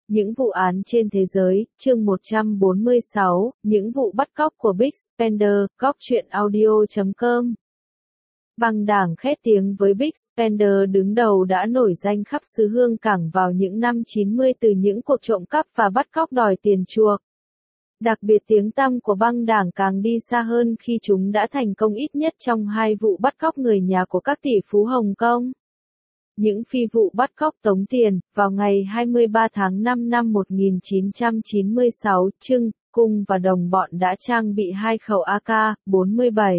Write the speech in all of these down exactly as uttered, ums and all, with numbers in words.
Những vụ án trên thế giới, chương một trăm bốn mươi sáu, những vụ bắt cóc của Big Spender, góc truyện audio chấm com. Băng đảng khét tiếng với Big Spender đứng đầu đã nổi danh khắp xứ Hương Cảng vào những năm chín mươi từ những cuộc trộm cắp và bắt cóc đòi tiền chuộc. Đặc biệt tiếng tăm của băng đảng càng đi xa hơn khi chúng đã thành công ít nhất trong hai vụ bắt cóc người nhà của các tỷ phú Hồng Kông. Những phi vụ bắt cóc tống tiền, vào ngày hai mươi ba tháng năm năm một nghìn chín trăm chín mươi sáu, Trưng, Cung và đồng bọn đã trang bị hai khẩu A K bốn mươi bảy,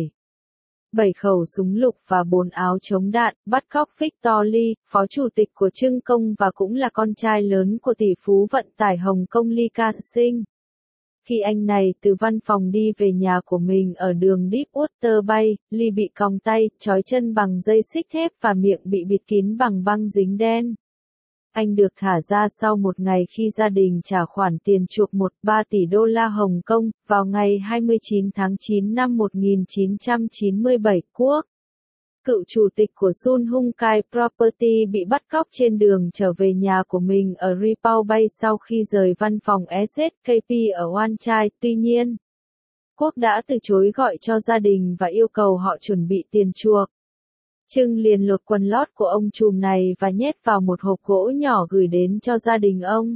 bảy khẩu súng lục và bốn áo chống đạn, bắt cóc Victor Lee, phó chủ tịch của Trưng Công và cũng là con trai lớn của tỷ phú vận tải Hồng Kông Lee Ka-shing. Khi anh này từ văn phòng đi về nhà của mình ở đường Deepwater Bay, Lee bị còng tay, trói chân bằng dây xích thép và miệng bị bịt kín bằng băng dính đen. Anh được thả ra sau một ngày khi gia đình trả khoản tiền chuộc một phẩy ba tỷ đô la Hồng Kông, vào ngày hai mươi chín tháng chín năm một nghìn chín trăm chín mươi bảy, Quốc. Cựu chủ tịch của Sun Hung Kai Property bị bắt cóc trên đường trở về nhà của mình ở Repao Bay sau khi rời văn phòng ét ét ca pê ở Wan Chai. Tuy nhiên, Quốc đã từ chối gọi cho gia đình và yêu cầu họ chuẩn bị tiền chuộc. Trưng liền lột quần lót của ông trùm này và nhét vào một hộp gỗ nhỏ gửi đến cho gia đình ông.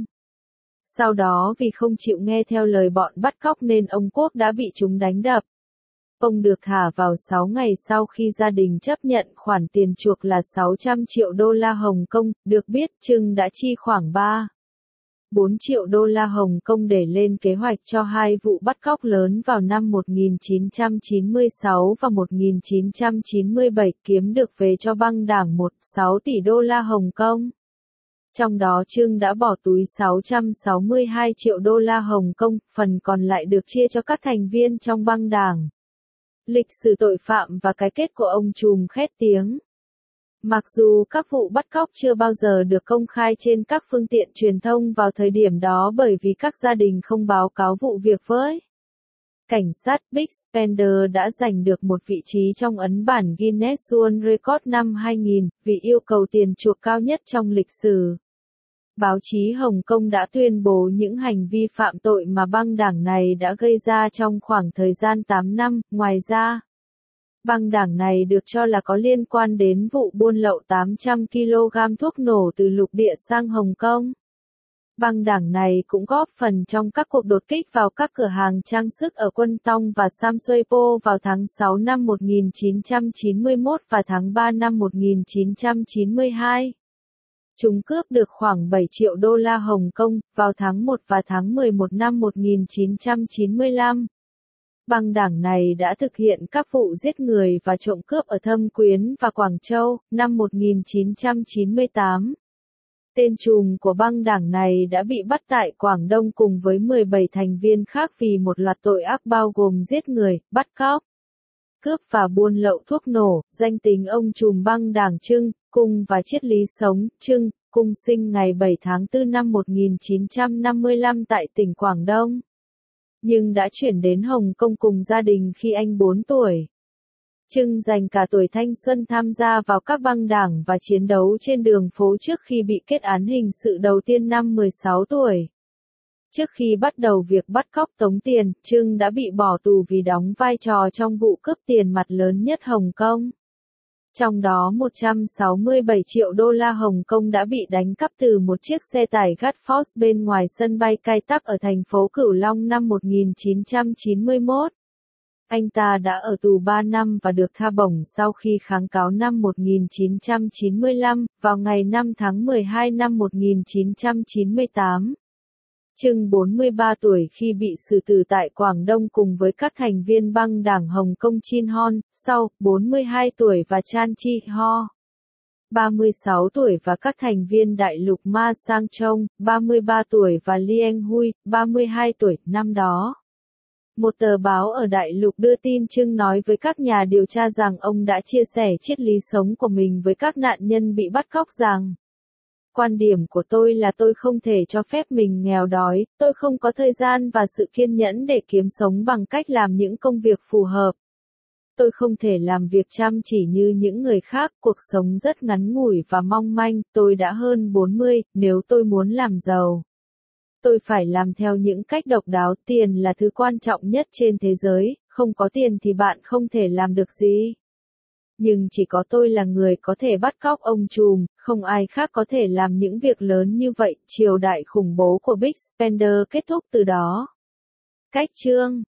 Sau đó vì không chịu nghe theo lời bọn bắt cóc nên ông Quốc đã bị chúng đánh đập. Ông được thả vào sáu ngày sau khi gia đình chấp nhận khoản tiền chuộc là sáu trăm triệu đô la Hồng Kông. Được biết, Trưng đã chi khoảng ba phẩy bốn triệu đô la Hồng Kông để lên kế hoạch cho hai vụ bắt cóc lớn vào năm một nghìn chín trăm chín mươi sáu và một nghìn chín trăm chín mươi bảy, kiếm được về cho băng đảng một phẩy sáu tỷ đô la Hồng Kông. Trong đó Trưng đã bỏ túi sáu trăm sáu mươi hai triệu đô la Hồng Kông, phần còn lại được chia cho các thành viên trong băng đảng. Lịch sử tội phạm và cái kết của ông trùm khét tiếng. Mặc dù các vụ bắt cóc chưa bao giờ được công khai trên các phương tiện truyền thông vào thời điểm đó bởi vì các gia đình không báo cáo vụ việc với cảnh sát, Big Spender đã giành được một vị trí trong ấn bản Guinness World Record năm hai nghìn, vì yêu cầu tiền chuộc cao nhất trong lịch sử. Báo chí Hồng Kông đã tuyên bố những hành vi phạm tội mà băng đảng này đã gây ra trong khoảng thời gian tám năm. Ngoài ra, băng đảng này được cho là có liên quan đến vụ buôn lậu tám trăm ki lô gam thuốc nổ từ lục địa sang Hồng Kông. Băng đảng này cũng góp phần trong các cuộc đột kích vào các cửa hàng trang sức ở Quân Tong và Sam Sui Po vào tháng sáu năm một nghìn chín trăm chín mươi mốt và tháng ba năm một nghìn chín trăm chín mươi hai. Chúng cướp được khoảng bảy triệu đô la Hồng Kông vào tháng một và tháng mười một năm một nghìn chín trăm chín mươi lăm. Băng đảng này đã thực hiện các vụ giết người và trộm cướp ở Thâm Quyến và Quảng Châu. Năm một nghìn chín trăm chín mươi tám, tên trùm của băng đảng này đã bị bắt tại Quảng Đông cùng với mười bảy thành viên khác vì một loạt tội ác bao gồm giết người, bắt cóc, cướp và buôn lậu thuốc nổ. Danh tính ông trùm băng đảng Trưng, Cung và triết lý sống. Trưng, Cung sinh ngày bảy tháng tư năm một nghìn chín trăm năm mươi lăm tại tỉnh Quảng Đông, nhưng đã chuyển đến Hồng Kông cùng gia đình khi anh bốn tuổi. Trưng dành cả tuổi thanh xuân tham gia vào các băng đảng và chiến đấu trên đường phố trước khi bị kết án hình sự đầu tiên năm mười sáu tuổi. Trước khi bắt đầu việc bắt cóc tống tiền, Trưng đã bị bỏ tù vì đóng vai trò trong vụ cướp tiền mặt lớn nhất Hồng Kông. Trong đó một trăm sáu mươi bảy triệu đô la Hồng Kông đã bị đánh cắp từ một chiếc xe tải Gatforce bên ngoài sân bay Kai Tak ở thành phố Cửu Long năm một nghìn chín trăm chín mươi mốt. Anh ta đã ở tù ba năm và được tha bổng sau khi kháng cáo năm một nghìn chín trăm chín mươi lăm, vào ngày năm tháng mười hai năm một nghìn chín trăm chín mươi tám. Trưng bốn mươi ba tuổi khi bị xử tử tại Quảng Đông cùng với các thành viên băng đảng Hồng Kông Chin Hon, sau, bốn mươi hai tuổi và Chan Chi Ho, ba mươi sáu tuổi và các thành viên đại lục Ma Sang Chong, ba mươi ba tuổi và Liang Hui, ba mươi hai tuổi. Năm đó, một tờ báo ở đại lục đưa tin Trưng nói với các nhà điều tra rằng ông đã chia sẻ triết lý sống của mình với các nạn nhân bị bắt cóc rằng: quan điểm của tôi là tôi không thể cho phép mình nghèo đói, tôi không có thời gian và sự kiên nhẫn để kiếm sống bằng cách làm những công việc phù hợp. Tôi không thể làm việc chăm chỉ như những người khác, cuộc sống rất ngắn ngủi và mong manh, tôi đã hơn bốn mươi, nếu tôi muốn làm giàu, tôi phải làm theo những cách độc đáo, tiền là thứ quan trọng nhất trên thế giới, không có tiền thì bạn không thể làm được gì. Nhưng chỉ có tôi là người có thể bắt cóc ông trùm, không ai khác có thể làm những việc lớn như vậy. Triều đại khủng bố của Big Spender kết thúc từ đó. Cách chương